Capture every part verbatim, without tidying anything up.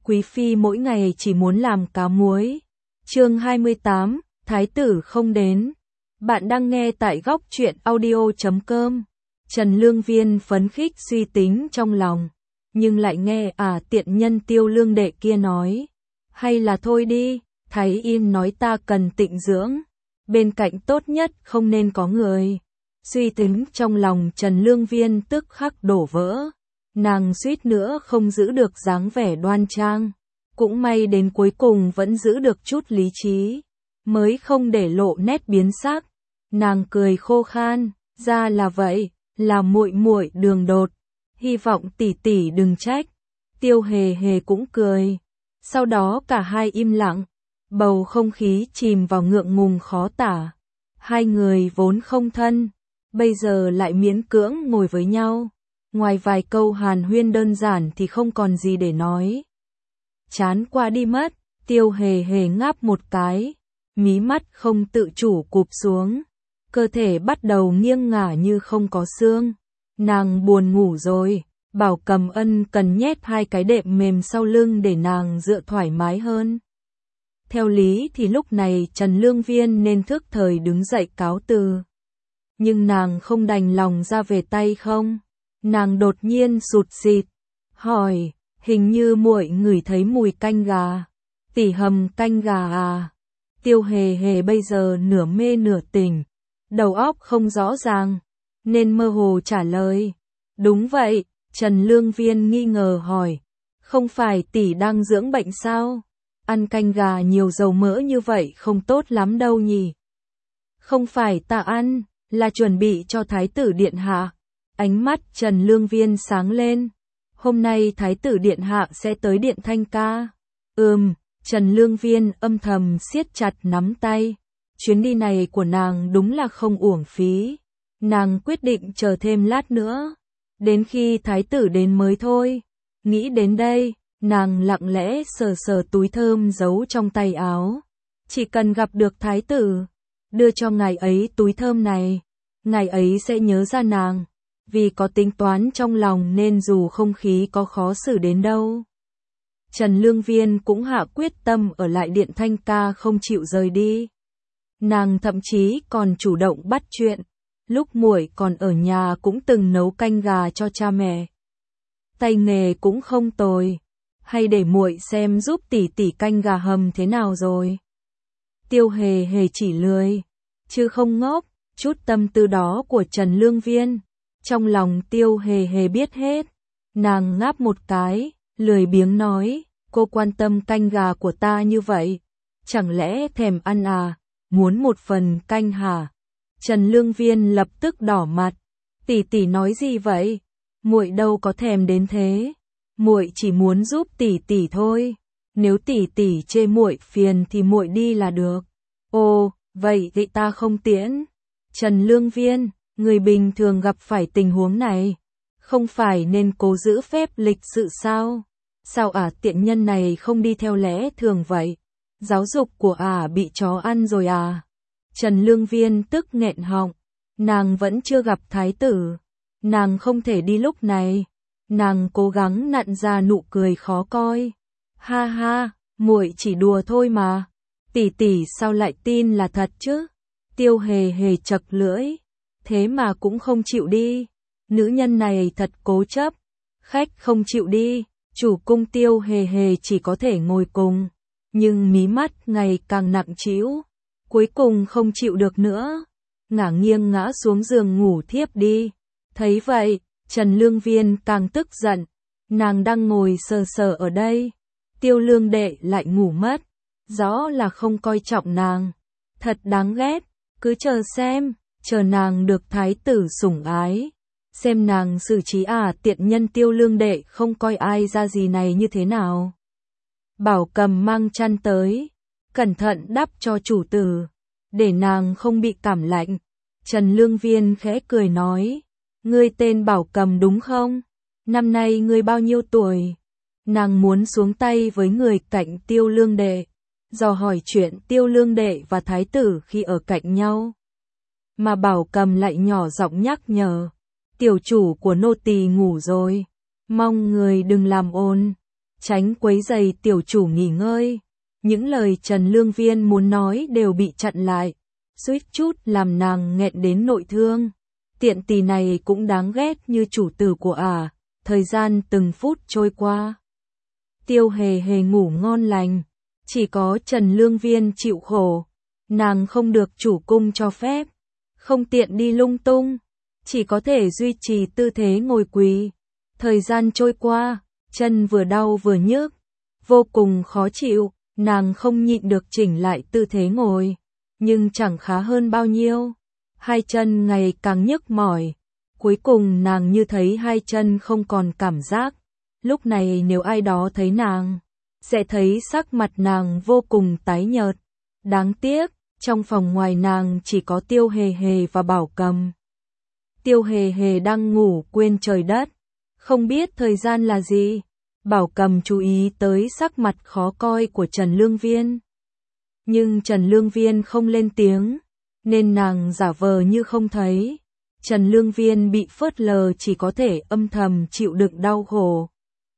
Quý phi mỗi ngày chỉ muốn làm cá muối. Chương hai mươi tám, Thái tử không đến. Bạn đang nghe tại góc truyện audio chấm com. Trần Lương Viên phấn khích suy tính trong lòng, nhưng lại nghe à tiện nhân Tiêu Lương đệ kia nói, hay là thôi đi, Thái Yên nói ta cần tịnh dưỡng, bên cạnh tốt nhất không nên có người. Suy tính trong lòng Trần Lương Viên tức khắc đổ vỡ, nàng suýt nữa không giữ được dáng vẻ đoan trang, cũng may đến cuối cùng vẫn giữ được chút lý trí, mới không để lộ nét biến sắc. Nàng cười khô khan, ra là vậy, là muội muội đường đột, hy vọng tỷ tỷ đừng trách. Tiêu Hề Hề cũng cười. Sau đó cả hai im lặng, bầu không khí chìm vào ngượng ngùng khó tả. Hai người vốn không thân, bây giờ lại miễn cưỡng ngồi với nhau, ngoài vài câu hàn huyên đơn giản thì không còn gì để nói. Chán qua đi mất, Tiêu Hề Hề ngáp một cái, mí mắt không tự chủ cụp xuống, cơ thể bắt đầu nghiêng ngả như không có xương. Nàng buồn ngủ rồi, Bảo Cầm Ân cần nhét hai cái đệm mềm sau lưng để nàng dựa thoải mái hơn. Theo lý thì lúc này Trần Lương Viên nên thức thời đứng dậy cáo từ. Nhưng nàng không đành lòng ra về tay không. Nàng đột nhiên sụt sịt, hỏi, hình như muội ngửi thấy mùi canh gà. Tỷ hầm canh gà à? Tiêu Hề Hề bây giờ nửa mê nửa tỉnh, đầu óc không rõ ràng, nên mơ hồ trả lời. Đúng vậy, Trần Lương Viên nghi ngờ hỏi, không phải tỷ đang dưỡng bệnh sao? Ăn canh gà nhiều dầu mỡ như vậy không tốt lắm đâu nhỉ? Không phải ta ăn, là chuẩn bị cho Thái tử Điện Hạ. Ánh mắt Trần Lương Viên sáng lên. Hôm nay Thái tử Điện Hạ sẽ tới Điện Thanh Ca. Ừm, Trần Lương Viên âm thầm siết chặt nắm tay. Chuyến đi này của nàng đúng là không uổng phí. Nàng quyết định chờ thêm lát nữa, đến khi Thái tử đến mới thôi. Nghĩ đến đây, nàng lặng lẽ sờ sờ túi thơm giấu trong tay áo. Chỉ cần gặp được Thái tử, đưa cho ngài ấy túi thơm này, ngài ấy sẽ nhớ ra nàng. Vì có tính toán trong lòng nên dù không khí có khó xử đến đâu, Trần Lương Viên cũng hạ quyết tâm ở lại Điện Thanh Ca không chịu rời đi. Nàng thậm chí còn chủ động bắt chuyện, lúc muội còn ở nhà cũng từng nấu canh gà cho cha mẹ. Tay nghề cũng không tồi, hay để muội xem giúp tỷ tỷ canh gà hầm thế nào rồi. Tiêu Hề Hề chỉ lười, chứ không ngốc, chút tâm tư đó của Trần Lương Viên. Trong lòng Tiêu Hề Hề biết hết, nàng ngáp một cái, lười biếng nói, cô quan tâm canh gà của ta như vậy, chẳng lẽ thèm ăn à, muốn một phần canh hả? Trần Lương Viên lập tức đỏ mặt, tỷ tỷ nói gì vậy? Muội đâu có thèm đến thế, muội chỉ muốn giúp tỷ tỷ thôi, nếu tỷ tỷ chê muội phiền thì muội đi là được. Ồ, vậy thì ta không tiễn. Trần Lương Viên, người bình thường gặp phải tình huống này, không phải nên cố giữ phép lịch sự sao? Sao ả tiện nhân này không đi theo lẽ thường vậy? Giáo dục của ả bị chó ăn rồi à? Trần Lương Viên tức nghẹn họng, nàng vẫn chưa gặp Thái tử, nàng không thể đi lúc này. Nàng cố gắng nặn ra nụ cười khó coi. Ha ha, muội chỉ đùa thôi mà. Tỷ tỷ sao lại tin là thật chứ? Tiêu Hề Hề chật lưỡi, thế mà cũng không chịu đi. Nữ nhân này thật cố chấp. Khách không chịu đi, chủ cung Tiêu Hề Hề chỉ có thể ngồi cùng, nhưng mí mắt ngày càng nặng trĩu, cuối cùng không chịu được nữa, ngả nghiêng ngã xuống giường ngủ thiếp đi. Thấy vậy, Trần Lương Viên càng tức giận, nàng đang ngồi sờ sờ ở đây, Tiêu Lương đệ lại ngủ mất, rõ là không coi trọng nàng, thật đáng ghét, cứ chờ xem, chờ nàng được Thái tử sủng ái, xem nàng xử trí à tiện nhân Tiêu Lương đệ không coi ai ra gì này như thế nào. Bảo Cầm mang chăn tới, cẩn thận đắp cho chủ tử, để nàng không bị cảm lạnh. Trần Lương Viên khẽ cười nói, ngươi tên Bảo Cầm đúng không? Năm nay ngươi bao nhiêu tuổi? Nàng muốn xuống tay với người cạnh Tiêu Lương đệ, dò hỏi chuyện Tiêu Lương đệ và Thái tử khi ở cạnh nhau. Mà Bảo Cầm lại nhỏ giọng nhắc nhở, tiểu chủ của nô tỳ ngủ rồi, mong người đừng làm ồn. tránh quấy rầy tiểu chủ nghỉ ngơi. Những lời Trần Lương Viên muốn nói đều bị chặn lại, suýt chút làm nàng nghẹn đến nội thương. Tiện tỳ này cũng đáng ghét như chủ tử của ả. À. Thời gian từng phút trôi qua. Tiêu Hề Hề ngủ ngon lành, chỉ có Trần Lương Viên chịu khổ. Nàng không được chủ cung cho phép, không tiện đi lung tung, chỉ có thể duy trì tư thế ngồi quỳ. Thời gian trôi qua, chân vừa đau vừa nhức, vô cùng khó chịu, nàng không nhịn được chỉnh lại tư thế ngồi, nhưng chẳng khá hơn bao nhiêu. Hai chân ngày càng nhức mỏi, cuối cùng nàng như thấy hai chân không còn cảm giác. Lúc này nếu ai đó thấy nàng, sẽ thấy sắc mặt nàng vô cùng tái nhợt. Đáng tiếc, trong phòng ngoài nàng chỉ có Tiêu Hề Hề và Bảo Cầm. Tiêu Hề Hề đang ngủ quên trời đất, không biết thời gian là gì. Bảo Cầm chú ý tới sắc mặt khó coi của Trần Lương Viên. Nhưng Trần Lương Viên không lên tiếng, nên nàng giả vờ như không thấy. Trần Lương Viên bị phớt lờ chỉ có thể âm thầm chịu đựng đau khổ.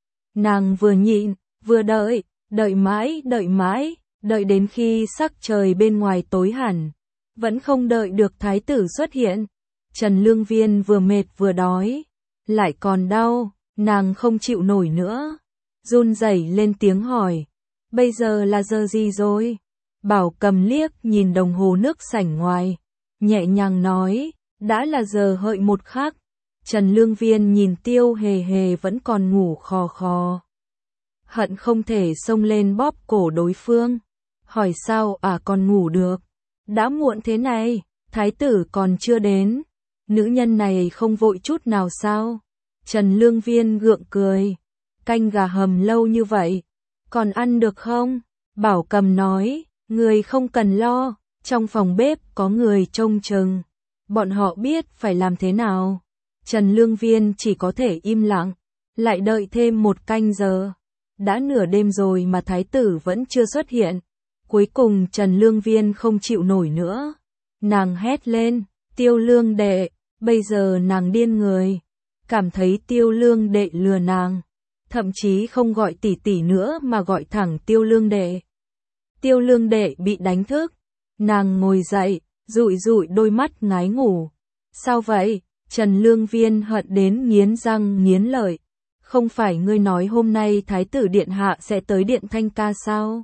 Nàng vừa nhịn, vừa đợi, đợi mãi, đợi mãi, đợi đến khi sắc trời bên ngoài tối hẳn, vẫn không đợi được thái tử xuất hiện. Trần Lương Viên vừa mệt vừa đói, lại còn đau, nàng không chịu nổi nữa, run rẩy lên tiếng hỏi, bây giờ là giờ gì rồi? Bảo Cầm liếc nhìn đồng hồ nước sảnh ngoài, nhẹ nhàng nói, đã là giờ hợi một khắc. Trần Lương Viên nhìn Tiêu Hề Hề vẫn còn ngủ khò khò, hận không thể xông lên bóp cổ đối phương, hỏi sao à còn ngủ được, đã muộn thế này, thái tử còn chưa đến, nữ nhân này không vội chút nào sao? Trần Lương Viên gượng cười, canh gà hầm lâu như vậy, còn ăn được không? Bảo Cầm nói, người không cần lo, trong phòng bếp có người trông chừng, bọn họ biết phải làm thế nào. Trần Lương Viên chỉ có thể im lặng, lại đợi thêm một canh giờ. Đã nửa đêm rồi mà thái tử vẫn chưa xuất hiện. Cuối cùng Trần Lương Viên không chịu nổi nữa. Nàng hét lên, Tiêu Lương đệ, bây giờ nàng điên người. Cảm thấy Tiêu Lương đệ lừa nàng. Thậm chí không gọi tỷ tỷ nữa mà gọi thẳng Tiêu Lương đệ. Tiêu Lương đệ bị đánh thức. Nàng ngồi dậy, dụi dụi đôi mắt ngái ngủ. Sao vậy? Trần Lương Viên hận đến nghiến răng nghiến lợi. Không phải ngươi nói hôm nay Thái tử Điện Hạ sẽ tới Điện Thanh Ca sao?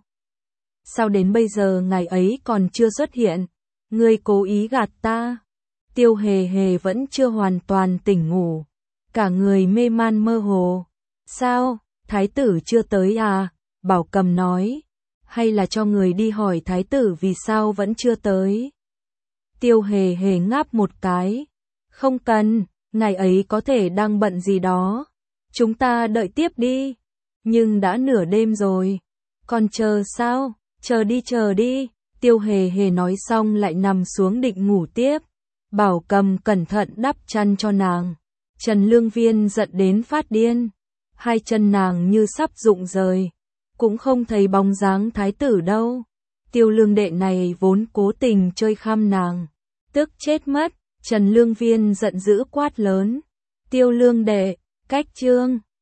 Sao đến bây giờ ngày ấy còn chưa xuất hiện? Ngươi cố ý gạt ta. Tiêu Hề Hề vẫn chưa hoàn toàn tỉnh ngủ. Cả người mê man mơ hồ. Sao? Thái tử chưa tới à? Bảo Cầm nói. Hay là cho người đi hỏi Thái tử vì sao vẫn chưa tới? Tiêu Hề Hề ngáp một cái. Không cần, ngày ấy có thể đang bận gì đó. Chúng ta đợi tiếp đi. Nhưng đã nửa đêm rồi. Còn chờ sao? Chờ đi chờ đi. Tiêu Hề Hề nói xong lại nằm xuống định ngủ tiếp. Bảo Cầm cẩn thận đắp chăn cho nàng. Trần Lương Viên giận đến phát điên. Hai chân nàng như sắp rụng rời. Cũng không thấy bóng dáng thái tử đâu. Tiêu Lương đệ này vốn cố tình chơi khăm nàng. Tức chết mất. Trần Lương Viên giận dữ quát lớn. Tiêu Lương đệ, cách chương.